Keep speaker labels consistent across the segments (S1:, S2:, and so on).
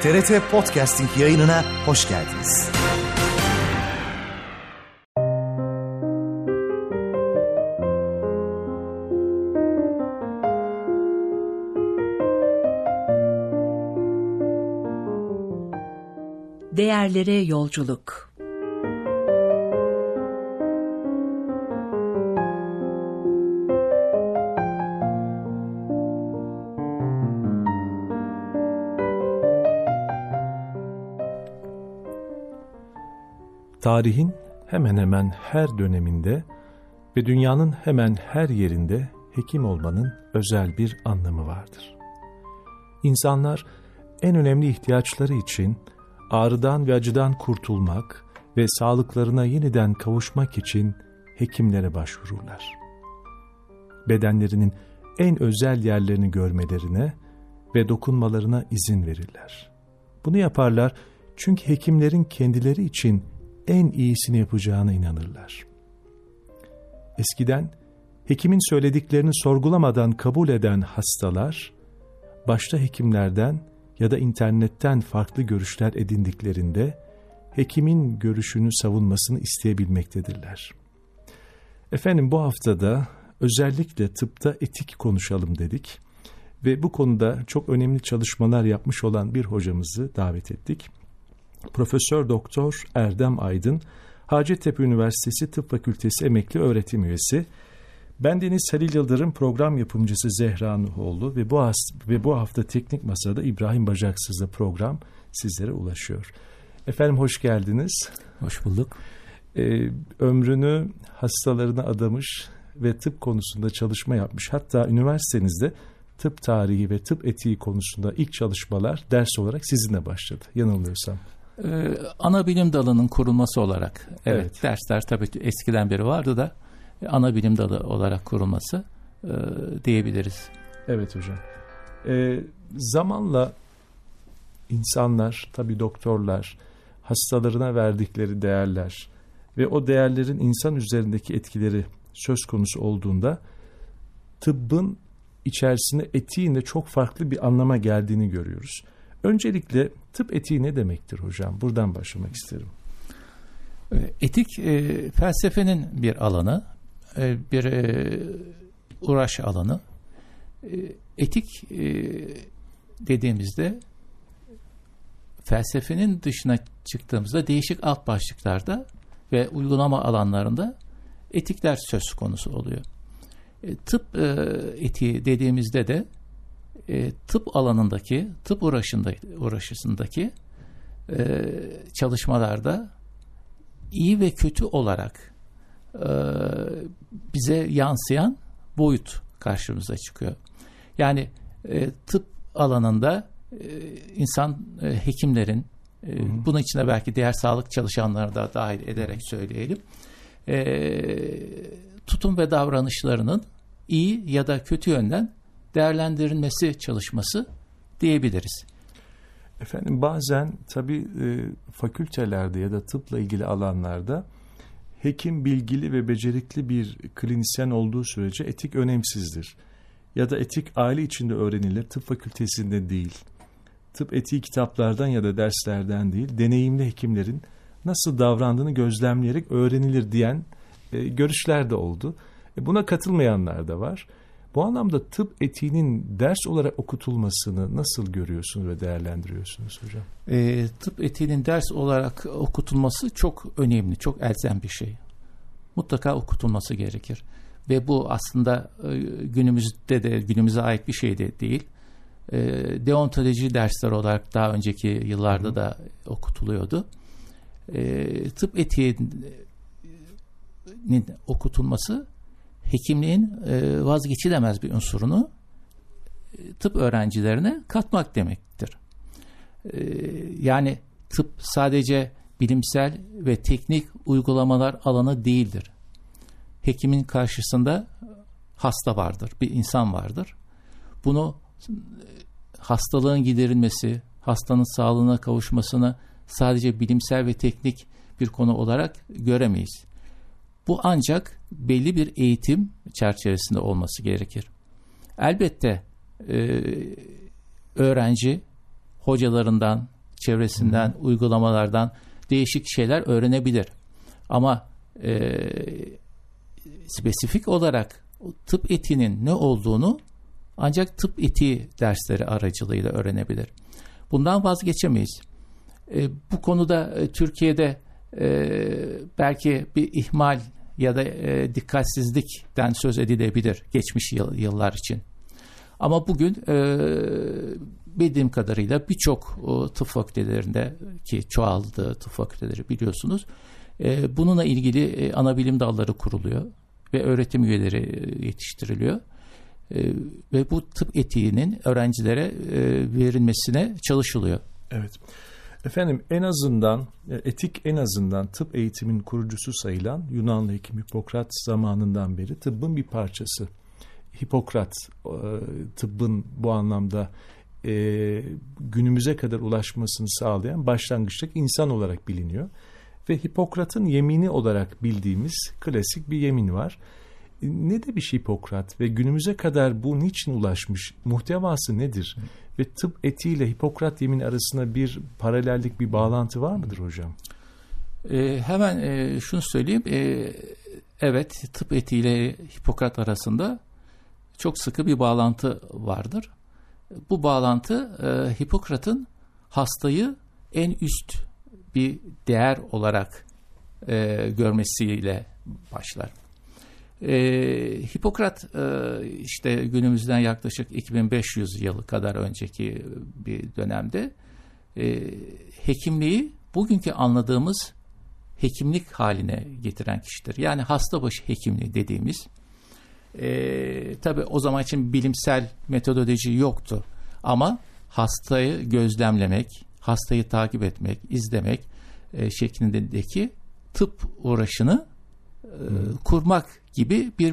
S1: TRT Podcasting yayınına hoş geldiniz.
S2: Değerlere yolculuk.
S3: Tarihin hemen hemen her döneminde ve dünyanın hemen her yerinde hekim olmanın özel bir anlamı vardır. İnsanlar en önemli ihtiyaçları için ağrıdan ve acıdan kurtulmak ve sağlıklarına yeniden kavuşmak için hekimlere başvururlar. Bedenlerinin en özel yerlerini görmelerine ve dokunmalarına izin verirler. Bunu yaparlar çünkü hekimlerin kendileri için en iyisini yapacağına inanırlar. Eskiden hekimin söylediklerini sorgulamadan kabul eden hastalar, başta hekimlerden ya da internetten farklı görüşler edindiklerinde hekimin görüşünü savunmasını isteyebilmektedirler. Efendim, bu haftada özellikle tıpta etik konuşalım dedik ve bu konuda çok önemli çalışmalar yapmış olan bir hocamızı davet ettik. Profesör Doktor Erdem Aydın, Hacettepe Üniversitesi Tıp Fakültesi emekli öğretim üyesi. Bendeniz Halil Yıldırım, program yapımcısı Zehra Nuhoğlu ve bu hafta Teknik Masa'da İbrahim Bacaksız'la program sizlere ulaşıyor. Efendim, hoş geldiniz.
S4: Hoş bulduk.
S3: Ömrünü hastalarına adamış ve tıp konusunda çalışma yapmış. Hatta üniversitenizde tıp tarihi ve tıp etiği konusunda ilk çalışmalar ders olarak sizinle başladı, yanılmıyorsam.
S4: Ana bilim dalının kurulması olarak, evet. Dersler tabii eskiden beri vardı da ana bilim dalı olarak kurulması diyebiliriz.
S3: Evet hocam. Zamanla insanlar, tabii doktorlar, hastalarına verdikleri değerler ve o değerlerin insan üzerindeki etkileri söz konusu olduğunda tıbbın içerisinde etiğin de çok farklı bir anlama geldiğini görüyoruz. Öncelikle tıp etiği ne demektir hocam? Buradan başlamak isterim.
S4: Etik felsefenin bir alanı, bir uğraş alanı. Etik dediğimizde felsefenin dışına çıktığımızda değişik alt başlıklarda ve uygulama alanlarında etikler söz konusu oluyor. Tıp etiği dediğimizde de tıp alanındaki, tıp uğraşısındaki çalışmalarda iyi ve kötü olarak bize yansıyan boyut karşımıza çıkıyor. Yani tıp alanında hekimlerin, bunun içine belki diğer sağlık çalışanları da dahil ederek söyleyelim, tutum ve davranışlarının iyi ya da kötü yönden değerlendirilmesi çalışması diyebiliriz.
S3: Efendim, bazen tabii fakültelerde ya da tıpla ilgili alanlarda hekim bilgili ve becerikli bir klinisyen olduğu sürece etik önemsizdir. Ya da etik aile içinde öğrenilir, tıp fakültesinde değil. Tıp etiği kitaplardan ya da derslerden değil, deneyimli hekimlerin nasıl davrandığını gözlemleyerek öğrenilir diyen görüşler de oldu. Buna katılmayanlar da var. Bu anlamda tıp etiğinin ders olarak okutulmasını nasıl görüyorsunuz ve değerlendiriyorsunuz hocam?
S4: Tıp etiğinin ders olarak okutulması çok önemli, çok elzem bir şey. Mutlaka okutulması gerekir. Ve bu aslında günümüzde de, günümüze ait bir şey de değil. Deontoloji dersleri olarak daha önceki yıllarda da okutuluyordu. Tıp etiğinin okutulması hekimliğin vazgeçilemez bir unsurunu tıp öğrencilerine katmak demektir. Yani tıp sadece bilimsel ve teknik uygulamalar alanı değildir. Hekimin karşısında hasta vardır, bir insan vardır. Bunu hastalığın giderilmesi, hastanın sağlığına kavuşmasını sadece bilimsel ve teknik bir konu olarak göremeyiz. Bu ancak belli bir eğitim çerçevesinde olması gerekir. Elbette öğrenci hocalarından, çevresinden, uygulamalardan değişik şeyler öğrenebilir. Ama spesifik olarak tıp etiğinin ne olduğunu ancak tıp etiği dersleri aracılığıyla öğrenebilir. Bundan vazgeçemeyiz. Bu konuda Türkiye'de belki bir ihmal ya da dikkatsizlikten söz edilebilir geçmiş yıllar için. Ama bugün bildiğim kadarıyla birçok tıp fakültelerinde, ki çoğaldı tıp fakülteleri biliyorsunuz, bununla ilgili ana bilim dalları kuruluyor ve öğretim üyeleri yetiştiriliyor. Ve bu tıp etiğinin öğrencilere verilmesine çalışılıyor.
S3: Evet. Efendim, en azından etik, en azından tıp eğitimin kurucusu sayılan Yunanlı hekim Hipokrat zamanından beri tıbbın bir parçası. Hipokrat tıbbın bu anlamda günümüze kadar ulaşmasını sağlayan başlangıçtaki insan olarak biliniyor. Ve Hipokrat'ın yemini olarak bildiğimiz klasik bir yemin var. Ne demiş Hipokrat ve günümüze kadar bu niçin ulaşmış? Muhtevası nedir? Ve tıp etiğiyle Hipokrat yemini arasında bir paralellik, bir bağlantı var mıdır hocam?
S4: Hemen şunu söyleyeyim. Evet, tıp etiğiyle Hipokrat arasında çok sıkı bir bağlantı vardır. Bu bağlantı Hipokrat'ın hastayı en üst bir değer olarak görmesiyle başlar. Hipokrat işte günümüzden yaklaşık 2500 yılı kadar önceki bir dönemde hekimliği bugünkü anladığımız hekimlik haline getiren kişidir. Yani hasta başı hekimliği dediğimiz, tabii o zaman için bilimsel metodoloji yoktu ama hastayı gözlemlemek, hastayı takip etmek, izlemek şeklindeki tıp uğraşını kurmak gibi bir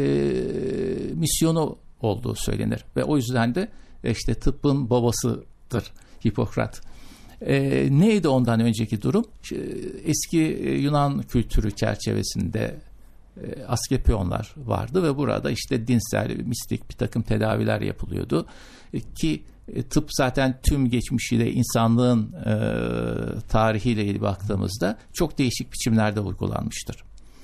S4: misyonu olduğu söylenir. Ve o yüzden de işte tıbbın babasıdır Hipokrat. Neydi ondan önceki durum? Eski Yunan kültürü çerçevesinde Asklepionlar vardı ve burada işte dinsel, mistik bir takım tedaviler yapılıyordu. Ki tıp zaten tüm geçmişiyle, insanlığın tarihiyle ilgili baktığımızda çok değişik biçimlerde uygulanmıştır.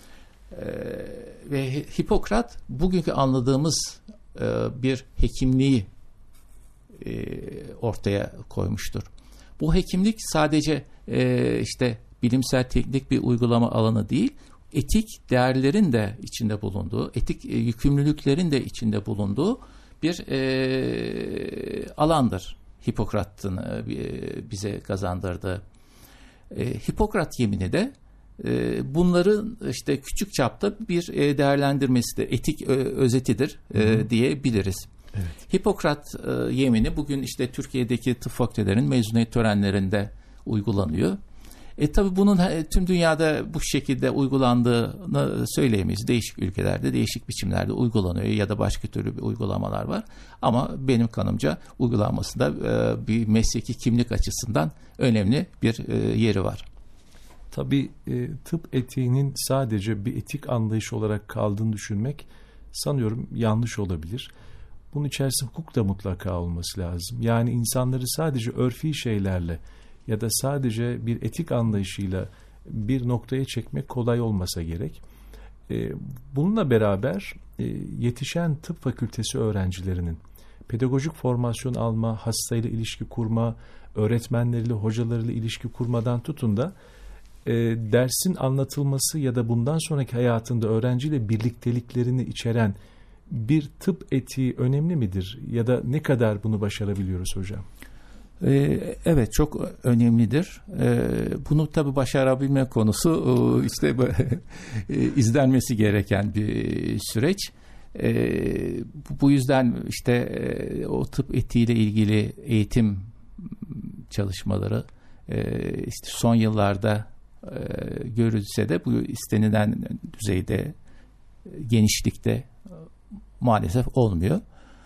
S4: Ve Hipokrat bugünkü anladığımız bir hekimliği ortaya koymuştur. Bu hekimlik sadece işte bilimsel teknik bir uygulama alanı değil, etik değerlerin de içinde bulunduğu, etik yükümlülüklerin de içinde bulunduğu bir alandır Hipokrat'ın bize kazandırdığı. Hipokrat yemini de bunların işte küçük çapta bir değerlendirmesidir, etik özetidir diyebiliriz. Evet. Hipokrat yemini bugün işte Türkiye'deki tıp fakültelerinin mezuniyet törenlerinde uygulanıyor. Tabii bunun tüm dünyada bu şekilde uygulandığını söyleyemeyiz. Değişik ülkelerde, değişik biçimlerde uygulanıyor ya da başka türlü bir uygulamalar var. Ama benim kanımca uygulanmasında bir mesleki kimlik açısından önemli bir yeri var.
S3: Tabii tıp etiğinin sadece bir etik anlayış olarak kaldığını düşünmek sanıyorum yanlış olabilir. Bunun içerisinde hukuk da mutlaka olması lazım. Yani insanları sadece örfi şeylerle ya da sadece bir etik anlayışıyla bir noktaya çekmek kolay olmasa gerek. Bununla beraber yetişen tıp fakültesi öğrencilerinin pedagojik formasyon alma, hastayla ilişki kurma, öğretmenleriyle, hocalarıyla ilişki kurmadan tutun da dersin anlatılması ya da bundan sonraki hayatında öğrenciyle birlikteliklerini içeren bir tıp etiği önemli midir? Ya da ne kadar bunu başarabiliyoruz hocam?
S4: Evet, çok önemlidir. Bunu tabii başarabilme konusu işte izlenmesi gereken bir süreç. Bu yüzden işte o tıp etiğiyle ilgili eğitim çalışmaları işte son yıllarda görülse de bu istenilen düzeyde, genişlikte maalesef olmuyor.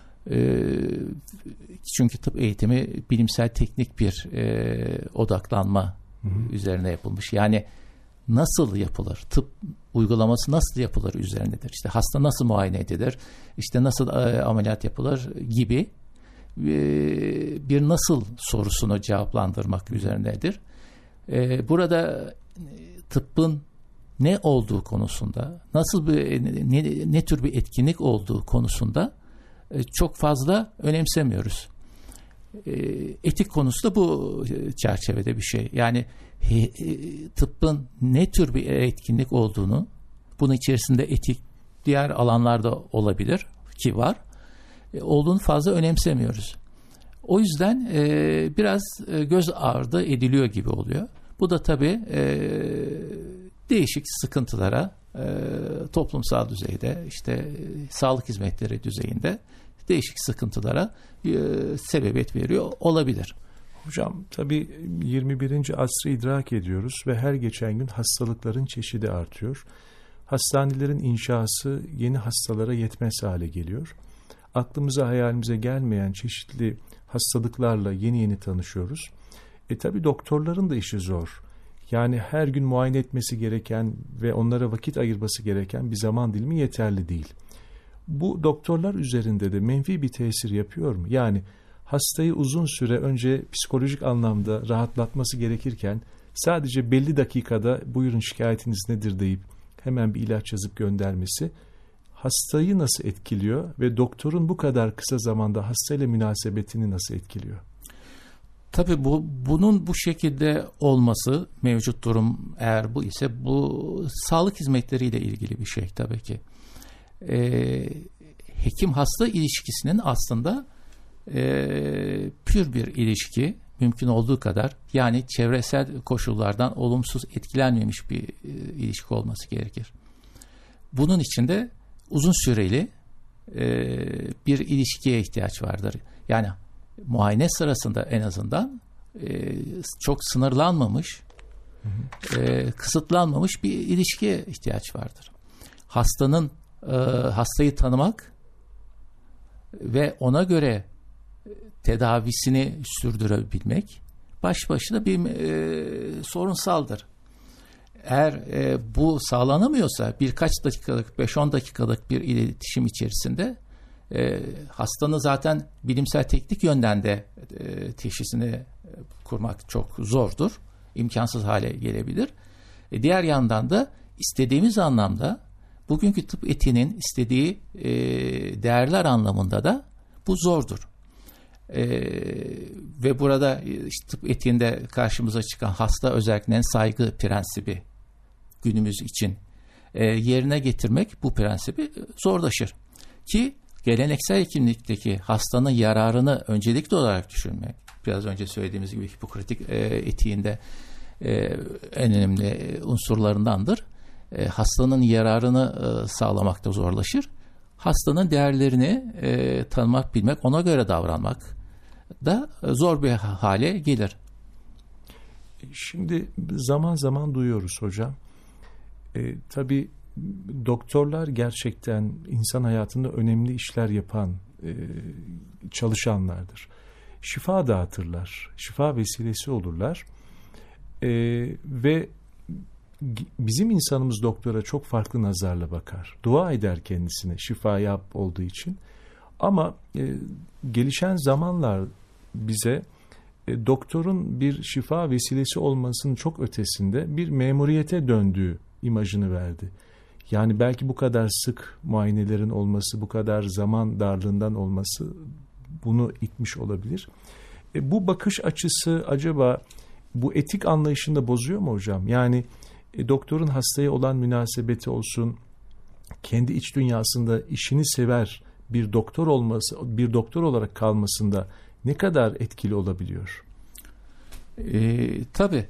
S4: Çünkü tıp eğitimi bilimsel teknik bir odaklanma üzerine yapılmış. Yani nasıl yapılır? Tıp uygulaması nasıl yapılır üzerinedir. İşte hasta nasıl muayene edilir? İşte nasıl ameliyat yapılır gibi bir nasıl sorusunu cevaplandırmak üzerinedir. Burada tıbbın ne olduğu konusunda, nasıl ne tür bir etkinlik olduğu konusunda çok fazla önemsemiyoruz. Etik konusu da bu çerçevede bir şey. Yani tıbbın ne tür bir etkinlik olduğunu, bunun içerisinde etik diğer alanlarda olabilir ki var, olduğunu fazla önemsemiyoruz. O yüzden biraz göz ardı ediliyor gibi oluyor. Bu da tabii değişik sıkıntılara toplumsal düzeyde, işte sağlık hizmetleri düzeyinde değişik sıkıntılara sebebiyet veriyor olabilir.
S3: Hocam tabii 21. asrı idrak ediyoruz ve her geçen gün hastalıkların çeşidi artıyor. Hastanelerin inşası yeni hastalara yetmez hale geliyor. Aklımıza hayalimize gelmeyen çeşitli hastalıklarla yeni tanışıyoruz. Tabii doktorların da işi zor. Yani her gün muayene etmesi gereken ve onlara vakit ayırması gereken bir zaman dilimi yeterli değil. Bu doktorlar üzerinde de menfi bir tesir yapıyor mu? Yani hastayı uzun süre önce psikolojik anlamda rahatlatması gerekirken sadece belli dakikada buyurun şikayetiniz nedir deyip hemen bir ilaç yazıp göndermesi hastayı nasıl etkiliyor ve doktorun bu kadar kısa zamanda hastayla münasebetini nasıl etkiliyor?
S4: Tabii bunun bu şekilde olması, mevcut durum eğer bu ise, bu sağlık hizmetleriyle ilgili bir şey tabii ki. Hekim hasta ilişkisinin aslında pür bir ilişki, mümkün olduğu kadar, yani çevresel koşullardan olumsuz etkilenmemiş bir ilişki olması gerekir. Bunun için de uzun süreli bir ilişkiye ihtiyaç vardır. Yani muayene sırasında en azından çok sınırlanmamış, kısıtlanmamış bir ilişkiye ihtiyaç vardır. Hastayı tanımak ve ona göre tedavisini sürdürebilmek baş başına bir sorunsaldır. Eğer bu sağlanamıyorsa birkaç dakikalık, 5-10 dakikalık bir iletişim içerisinde hastanın zaten bilimsel teknik yönden de teşhisini kurmak çok zordur. İmkansız hale gelebilir. Diğer yandan da istediğimiz anlamda bugünkü tıp etiğinin istediği değerler anlamında da bu zordur. Ve burada işte tıp etiğinde karşımıza çıkan hasta özelliklerine saygı prensibi günümüz için yerine getirmek bu prensibi zorlaşır. Ki geleneksel hekimlikteki hastanın yararını öncelikli olarak düşünmek, biraz önce söylediğimiz gibi Hipokratik etiğinde en önemli unsurlarındandır. Hastanın yararını sağlamakta zorlaşır. Hastanın değerlerini tanımak, bilmek, ona göre davranmak da zor bir hale gelir.
S3: Şimdi zaman zaman duyuyoruz hocam. Tabii doktorlar gerçekten insan hayatında önemli işler yapan çalışanlardır. Şifa dağıtırlar, şifa vesilesi olurlar ve bizim insanımız doktora çok farklı nazarla bakar. Dua eder kendisine şifa yap olduğu için. Ama gelişen zamanlar bize doktorun bir şifa vesilesi olmasının çok ötesinde bir memuriyete döndüğü imajını verdi. Yani belki bu kadar sık muayenelerin olması, bu kadar zaman darlığından olması bunu itmiş olabilir. Bu bakış açısı acaba bu etik anlayışını da bozuyor mu hocam? Yani doktorun hastaya olan münasebeti olsun, kendi iç dünyasında işini sever bir doktor olması, bir doktor olarak kalmasında ne kadar etkili olabiliyor?
S4: Tabii.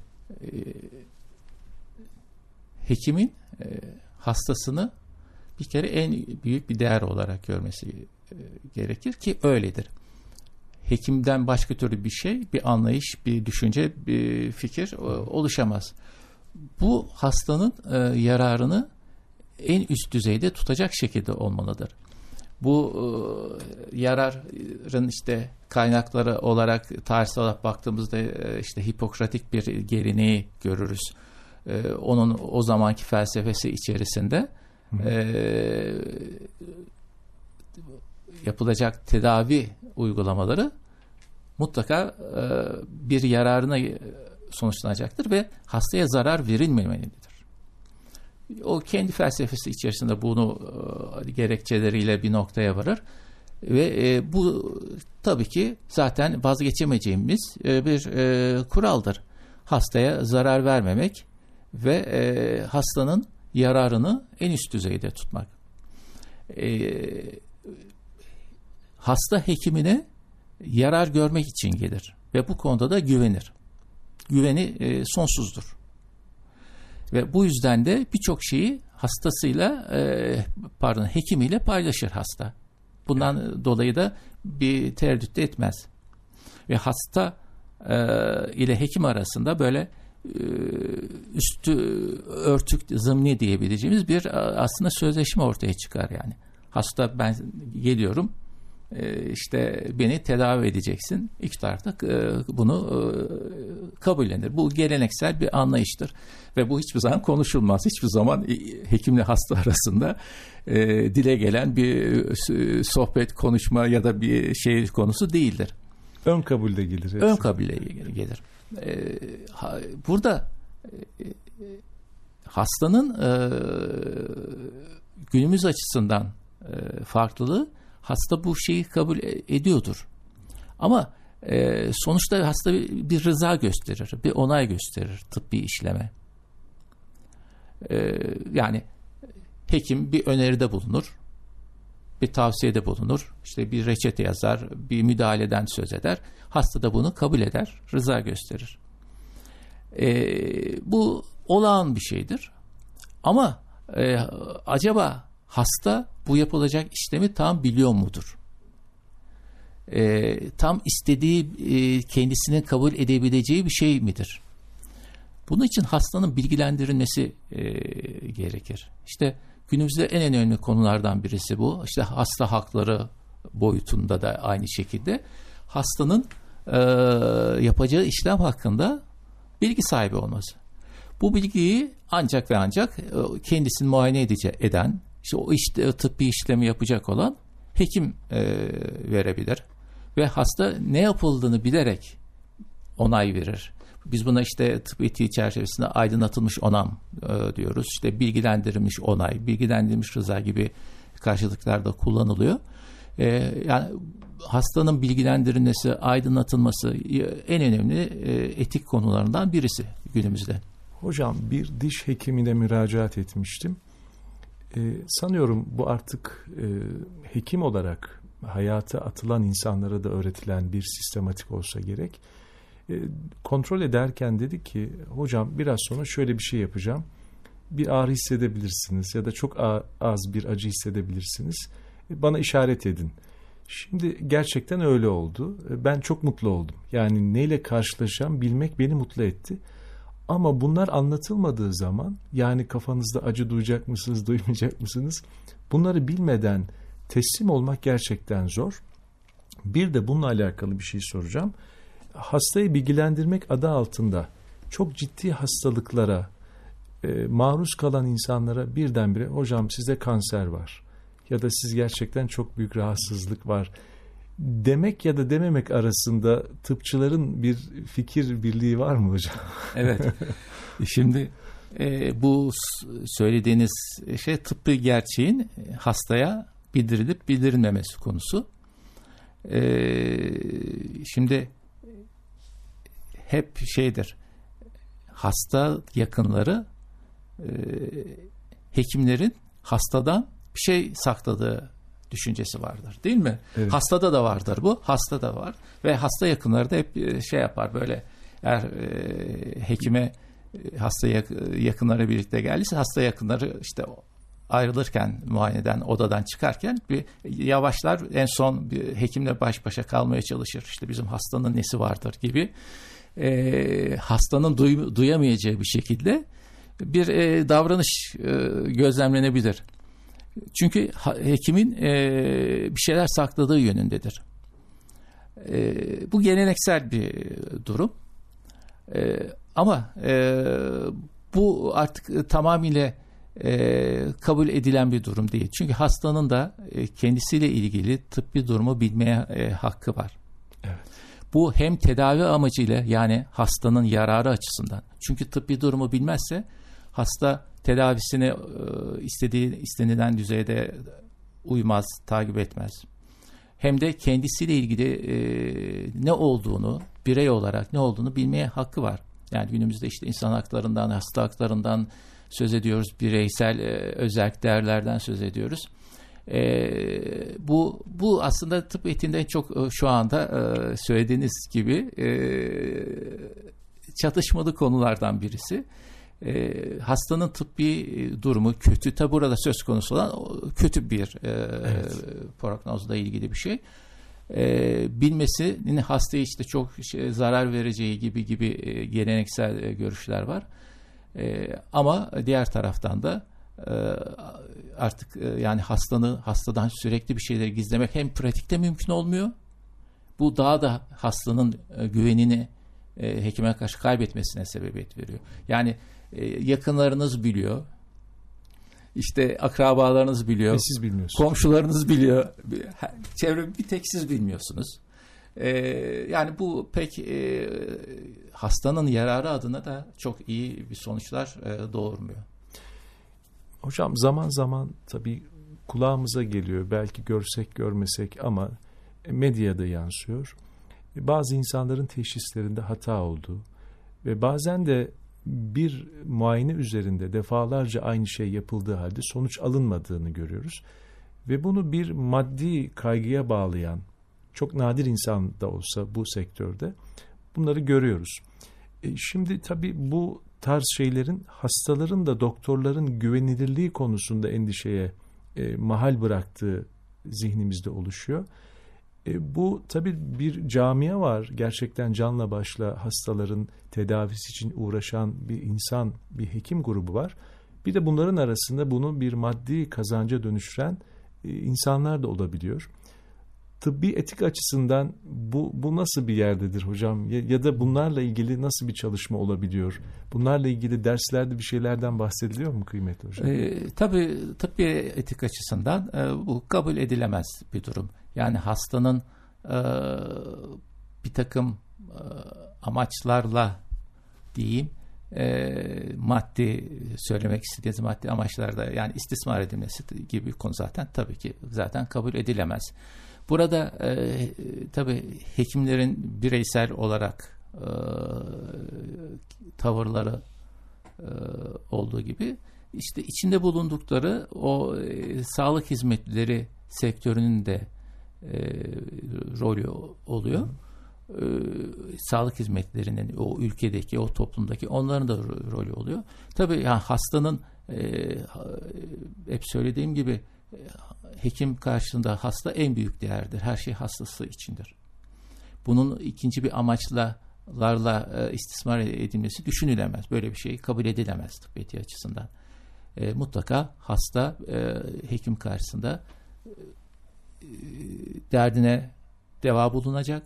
S4: Hekimin hastasını bir kere en büyük bir değer olarak görmesi gerekir ki öyledir. Hekimden başka türlü bir şey, bir anlayış, bir düşünce, bir fikir oluşamaz. Bu hastanın yararını en üst düzeyde tutacak şekilde olmalıdır. Bu yararın işte kaynakları olarak tarihsel olarak baktığımızda işte Hipokratik bir geleneği görürüz. Onun o zamanki felsefesi içerisinde yapılacak tedavi uygulamaları mutlaka bir yararına sonuçlanacaktır ve hastaya zarar verilmemelidir. O kendi felsefesi içerisinde bunu gerekçeleriyle bir noktaya varır ve bu tabii ki zaten vazgeçemeyeceğimiz bir kuraldır. Hastaya zarar vermemek ve hastanın yararını en üst düzeyde tutmak. Hasta hekimine yarar görmek için gelir ve bu konuda da güvenir. Güveni sonsuzdur. Ve bu yüzden de birçok şeyi hekimiyle paylaşır hasta. Bundan dolayı da bir tereddüt etmez. Ve hasta ile hekim arasında böyle üstü örtük zımni diyebileceğimiz bir aslında sözleşme ortaya çıkar yani. Hasta ben geliyorum, işte beni tedavi edeceksin. İki taraf da bunu kabullenir. Bu geleneksel bir anlayıştır. Ve bu hiçbir zaman konuşulmaz. Hiçbir zaman hekimle hasta arasında dile gelen bir sohbet, konuşma ya da bir şey konusu değildir.
S3: Ön kabulde gelir. Hepsi.
S4: Ön kabulde gelir. Burada hastanın günümüz açısından farklılığı, hasta bu şeyi kabul ediyordur. Ama sonuçta hasta bir rıza gösterir, bir onay gösterir tıbbi işleme. Yani hekim bir öneride bulunur, bir tavsiyede bulunur, işte bir reçete yazar, bir müdahaleden söz eder. Hasta da bunu kabul eder, rıza gösterir. Bu olağan bir şeydir. Ama acaba hasta bu yapılacak işlemi tam biliyor mudur? Tam istediği, kendisinin kabul edebileceği bir şey midir? Bunun için hastanın bilgilendirilmesi gerekir. İşte günümüzde en önemli konulardan birisi bu. İşte hasta hakları boyutunda da aynı şekilde hastanın yapacağı işlem hakkında bilgi sahibi olması. Bu bilgiyi ancak ve ancak kendisini muayene eden, işte o tıbbi işlemi yapacak olan hekim verebilir. Ve hasta ne yapıldığını bilerek onay verir. Biz buna işte tıp etiği çerçevesinde aydınlatılmış onam diyoruz. İşte bilgilendirilmiş onay, bilgilendirilmiş rıza gibi karşılıklarda kullanılıyor. Yani hastanın bilgilendirilmesi, aydınlatılması en önemli etik konularından birisi günümüzde.
S3: Hocam bir diş hekimine müracaat etmiştim. Sanıyorum bu artık hekim olarak hayata atılan insanlara da öğretilen bir sistematik olsa gerek. Kontrol ederken dedi ki, hocam biraz sonra şöyle bir şey yapacağım. Bir ağrı hissedebilirsiniz ya da çok az bir acı hissedebilirsiniz. Bana işaret edin. Şimdi gerçekten öyle oldu. Ben çok mutlu oldum. Yani neyle karşılaşacağım bilmek beni mutlu etti. Ama bunlar anlatılmadığı zaman, yani kafanızda acı duyacak mısınız, duymayacak mısınız? Bunları bilmeden teslim olmak gerçekten zor. Bir de bununla alakalı bir şey soracağım. Hastayı bilgilendirmek adı altında çok ciddi hastalıklara maruz kalan insanlara birdenbire hocam sizde kanser var ya da siz gerçekten çok büyük rahatsızlık var demek ya da dememek arasında tıpçıların bir fikir birliği var mı hocam?
S4: Evet. Şimdi bu söylediğiniz şey tıbbi gerçeğin hastaya bildirilip bildirilmemesi konusu. Şimdi hep şeydir, hasta yakınları hekimlerin hastadan bir şey sakladığı düşüncesi vardır, değil mi? Evet. Hastada da vardır bu, hasta da var ve hasta yakınları da hep şey yapar böyle, eğer hekime hasta yakınları birlikte geldiyse hasta yakınları işte ayrılırken, muayeneden, odadan çıkarken bir yavaşlar, en son bir hekimle baş başa kalmaya çalışır. İşte bizim hastanın nesi vardır gibi hastanın duyamayacağı bir şekilde bir davranış gözlemlenebilir. Çünkü hekimin bir şeyler sakladığı yönündedir. Bu geleneksel bir durum. Ama bu artık tamamıyla kabul edilen bir durum değil. Çünkü hastanın da kendisiyle ilgili tıbbi durumu bilmeye hakkı var.
S3: Evet.
S4: Bu hem tedavi amacıyla, yani hastanın yararı açısından. Çünkü tıbbi durumu bilmezse hasta tedavisini istenilen düzeyde uymaz, takip etmez. Hem de kendisiyle ilgili ne olduğunu, birey olarak ne olduğunu bilmeye hakkı var. Yani günümüzde işte insan haklarından, hasta haklarından söz ediyoruz, bireysel özellik değerlerden söz ediyoruz. Bu aslında tıp eğitiminde çok şu anda söylediğiniz gibi çatışmalı konulardan birisi. Hastanın tıbbi durumu kötü. Tabi burada söz konusu olan kötü bir prognozla ilgili bir şey. Bilmesinin hastaya işte çok zarar vereceği gibi geleneksel görüşler var. Ama diğer taraftan da artık yani hastadan sürekli bir şeyleri gizlemek hem pratikte mümkün olmuyor. Bu daha da hastanın güvenini hekime karşı kaybetmesine sebebiyet veriyor. Yani yakınlarınız biliyor. İşte akrabalarınız biliyor.
S3: Siz bilmiyorsunuz.
S4: Komşularınız biliyor. Çevre bir tek siz bilmiyorsunuz. Yani bu pek hastanın yararı adına da çok iyi bir sonuçlar doğurmuyor.
S3: Hocam zaman zaman tabii kulağımıza geliyor. Belki görsek görmesek ama medyada yansıyor. Bazı insanların teşhislerinde hata olduğu ve bazen de bir muayene üzerinde defalarca aynı şey yapıldığı halde sonuç alınmadığını görüyoruz. Ve bunu bir maddi kaygıya bağlayan, çok nadir insan da olsa bu sektörde bunları görüyoruz. Şimdi tabii bu tarz şeylerin hastaların da doktorların güvenilirliği konusunda endişeye mahal bıraktığı zihnimizde oluşuyor. Bu tabii bir camia var. Gerçekten canla başla hastaların tedavisi için uğraşan bir insan, bir hekim grubu var. Bir de bunların arasında bunu bir maddi kazanca dönüştüren insanlar da olabiliyor. Tıbbi etik açısından bu nasıl bir yerdedir hocam? Ya da bunlarla ilgili nasıl bir çalışma olabiliyor? Bunlarla ilgili derslerde bir şeylerden bahsediliyor mu kıymetli hocam?
S4: Tabii tıbbi etik açısından bu kabul edilemez bir durum. Yani hastanın bir takım amaçlarla diyeyim maddi söylemek istediğiniz maddi amaçlarda yani istismar edilmesi gibi bir konu zaten kabul edilemez. Burada tabii hekimlerin bireysel olarak tavırları olduğu gibi işte içinde bulundukları o sağlık hizmetleri sektörünün de rolü oluyor. Sağlık hizmetlerinin o ülkedeki, o toplumdaki onların da rolü oluyor. Tabii yani hastanın hep söylediğim gibi hekim karşısında hasta en büyük değerdir. Her şey hastası içindir. Bunun ikinci bir amaçlarla istismar edilmesi düşünülemez. Böyle bir şey kabul edilemez tıp etiği açısından. Mutlaka hasta hekim karşısında derdine deva bulunacak,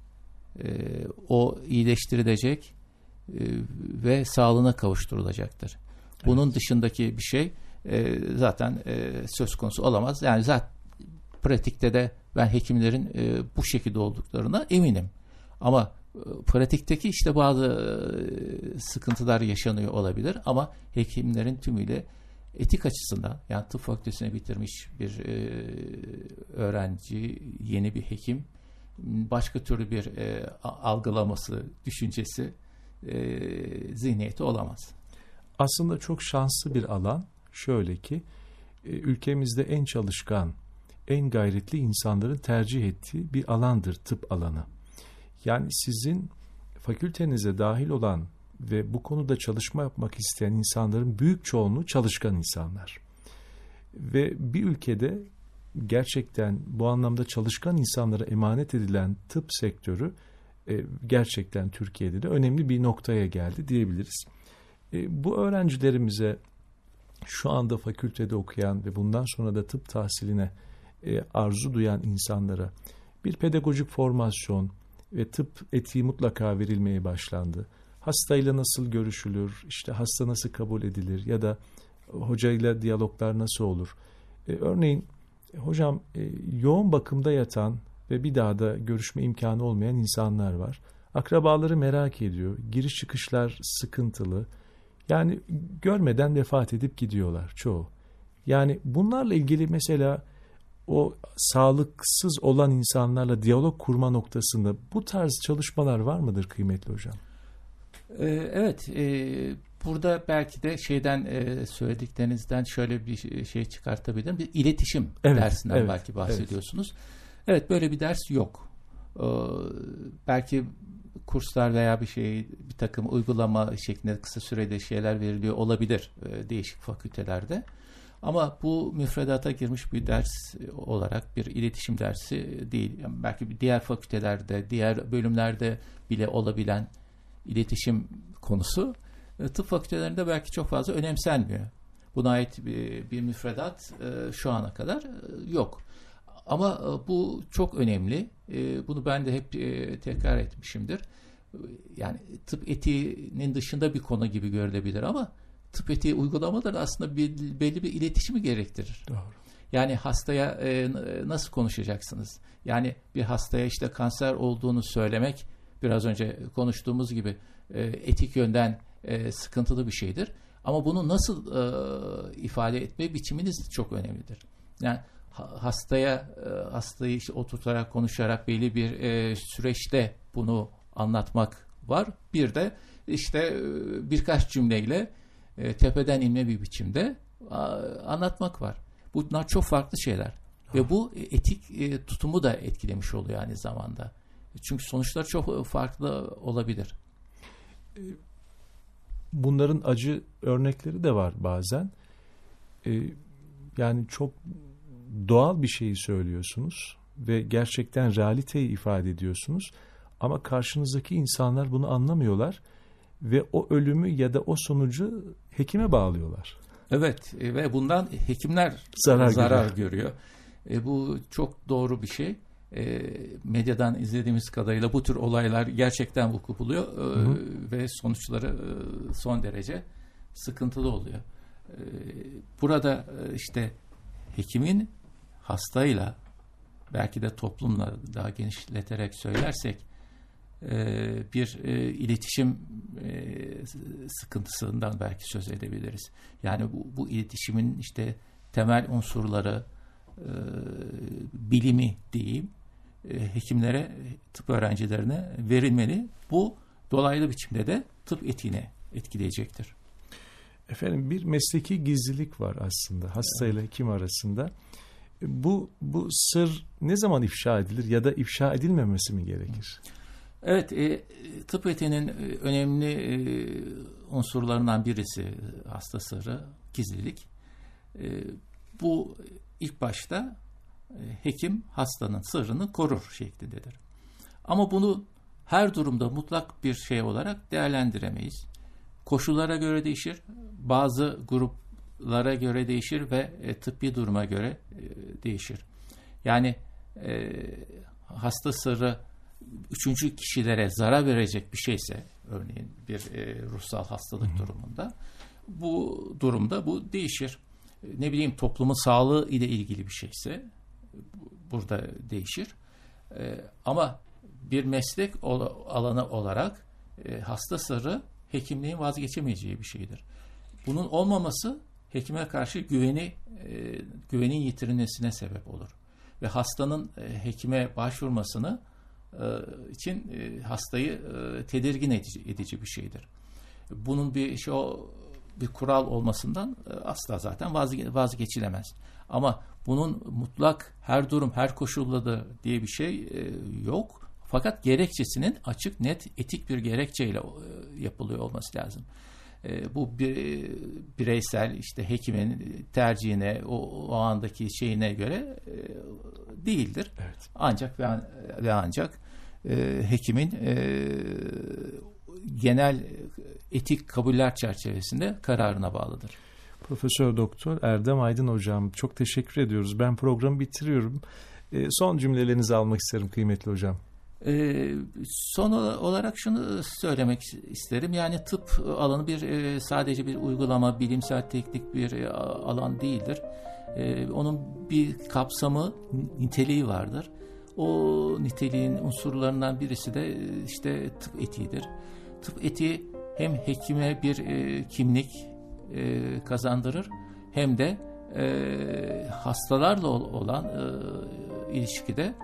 S4: o iyileştirilecek ve sağlığına kavuşturulacaktır. Bunun dışındaki bir şey zaten söz konusu olamaz. Yani zaten pratikte de ben hekimlerin bu şekilde olduklarına eminim. Ama pratikteki işte bazı sıkıntılar yaşanıyor olabilir ama hekimlerin tümüyle etik açısından yani tıp fakültesini bitirmiş bir öğrenci, yeni bir hekim başka türlü bir algılaması, düşüncesi, zihniyeti olamaz.
S3: Aslında çok şanslı bir alan. Şöyle ki ülkemizde en çalışkan, en gayretli insanların tercih ettiği bir alandır tıp alanı. Yani sizin fakültenize dahil olan ve bu konuda çalışma yapmak isteyen insanların büyük çoğunluğu çalışkan insanlar. Ve bir ülkede gerçekten bu anlamda çalışkan insanlara emanet edilen tıp sektörü gerçekten Türkiye'de de önemli bir noktaya geldi diyebiliriz. Bu öğrencilerimize şu anda fakültede okuyan ve bundan sonra da tıp tahsiline arzu duyan insanlara bir pedagojik formasyon ve tıp etiği mutlaka verilmeye başlandı. Hastayla nasıl görüşülür, işte hasta nasıl kabul edilir ya da hocayla diyaloglar nasıl olur? Örneğin hocam yoğun bakımda yatan ve bir daha da görüşme imkanı olmayan insanlar var. Akrabaları merak ediyor. Giriş çıkışlar sıkıntılı. Yani görmeden vefat edip gidiyorlar çoğu. Yani bunlarla ilgili mesela o sağlıksız olan insanlarla diyalog kurma noktasında bu tarz çalışmalar var mıdır kıymetli hocam?
S4: Evet, burada belki de söylediklerinizden şöyle bir şey çıkartabilirim. Bir iletişim dersinden belki bahsediyorsunuz. Evet, böyle bir ders yok. Belki kurslar veya bir takım uygulama şeklinde kısa sürede şeyler veriliyor olabilir değişik fakültelerde. Ama bu müfredata girmiş bir ders olarak bir iletişim dersi değil. Yani belki diğer fakültelerde, diğer bölümlerde bile olabilen iletişim konusu tıp fakültelerinde belki çok fazla önemsenmiyor. Buna ait bir müfredat şu ana kadar yok. Ama bu çok önemli. Bunu ben de hep tekrar etmişimdir. Yani tıp etiğinin dışında bir konu gibi görülebilir ama tıp etiği uygulamaları aslında belli bir iletişimi gerektirir.
S3: Doğru.
S4: Yani hastaya nasıl konuşacaksınız? Yani bir hastaya işte kanser olduğunu söylemek biraz önce konuştuğumuz gibi etik yönden sıkıntılı bir şeydir. Ama bunu nasıl ifade etme biçiminiz çok önemlidir. Yani hastayı işte oturtarak konuşarak belli bir süreçte bunu anlatmak var. Bir de işte birkaç cümleyle tepeden inme bir biçimde anlatmak var. Bunlar çok farklı şeyler. Ve bu etik tutumu da etkilemiş oluyor aynı zamanda. Çünkü sonuçlar çok farklı olabilir.
S3: Bunların acı örnekleri de var bazen. Yani çok doğal bir şeyi söylüyorsunuz ve gerçekten realiteyi ifade ediyorsunuz. Ama karşınızdaki insanlar bunu anlamıyorlar ve o ölümü ya da o sonucu hekime bağlıyorlar.
S4: Evet ve bundan hekimler zarar görüyor. Bu çok doğru bir şey. Medyadan izlediğimiz kadarıyla bu tür olaylar gerçekten vuku buluyor ve sonuçları son derece sıkıntılı oluyor. Burada işte hekimin hastayla belki de toplumla daha genişleterek söylersek bir iletişim sıkıntısından belki söz edebiliriz. Yani bu iletişimin işte temel unsurları bilimi diyeyim hekimlere, tıp öğrencilerine verilmeli. Bu dolaylı biçimde de tıp etiğini etkileyecektir.
S3: Efendim bir mesleki gizlilik var aslında hastayla hekim arasında. Bu sır ne zaman ifşa edilir ya da ifşa edilmemesi mi gerekir?
S4: Evet, tıp etiğinin önemli unsurlarından birisi hasta sırrı, gizlilik. Bu ilk başta hekim hastanın sırrını korur şeklindedir. Ama bunu her durumda mutlak bir şey olarak değerlendiremeyiz. Koşullara göre değişir, bazı gruplara göre değişir ve tıbbi duruma göre değişir. Yani hasta sırrı üçüncü kişilere zarar verecek bir şeyse, örneğin bir ruhsal hastalık durumunda, bu durumda bu değişir. Ne bileyim toplumun sağlığı ile ilgili bir şeyse burada değişir. Ama bir meslek alanı olarak hasta sırrı hekimliğin vazgeçemeyeceği bir şeydir. Bunun olmaması hekime karşı güvenin yitirilmesine sebep olur. Ve hastanın hekime başvurmasını için hastayı tedirgin edici bir şeydir. Bunun bir kural olmasından asla zaten vazgeçilemez. Ama bunun mutlak her durum, her koşulda diye bir şey yok. Fakat gerekçesinin açık, net, etik bir gerekçeyle yapılıyor olması lazım. Bu bireysel işte hekimin tercihine, o andaki şeyine göre değildir.
S3: Evet.
S4: Ancak ve ancak hekimin genel etik kabuller çerçevesinde kararına bağlıdır.
S3: Profesör Doktor Erdem Aydın hocam çok teşekkür ediyoruz. Ben programı bitiriyorum. Son cümlelerinizi almak isterim kıymetli hocam.
S4: Son olarak şunu söylemek isterim. Yani tıp alanı sadece bir uygulama, bilimsel teknik bir alan değildir. Onun bir kapsamı, niteliği vardır. O niteliğin unsurlarından birisi de işte tıp etiğidir. Tıp etiği hem hekime bir kimlik kazandırır, hem de hastalarla olan ilişkide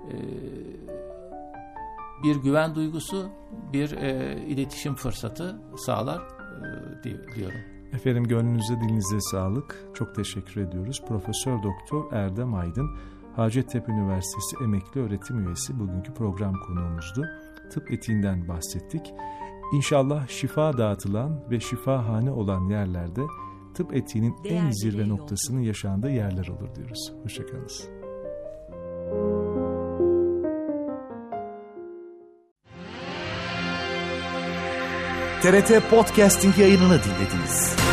S4: bir güven duygusu, bir iletişim fırsatı sağlar diyorum.
S3: Efendim, gönlünüze, dilinize sağlık. Çok teşekkür ediyoruz. Profesör Doktor Erdem Aydın, Hacettepe Üniversitesi emekli öğretim üyesi, bugünkü program konuğumuzdu. Tıp etiğinden bahsettik. İnşallah şifa dağıtılan ve şifahane olan yerlerde tıp etiğinin en zirve noktasının yaşandığı yerler olur diyoruz. Hoşçakalınız.
S1: TRT Podcasting yayınını dinlediniz.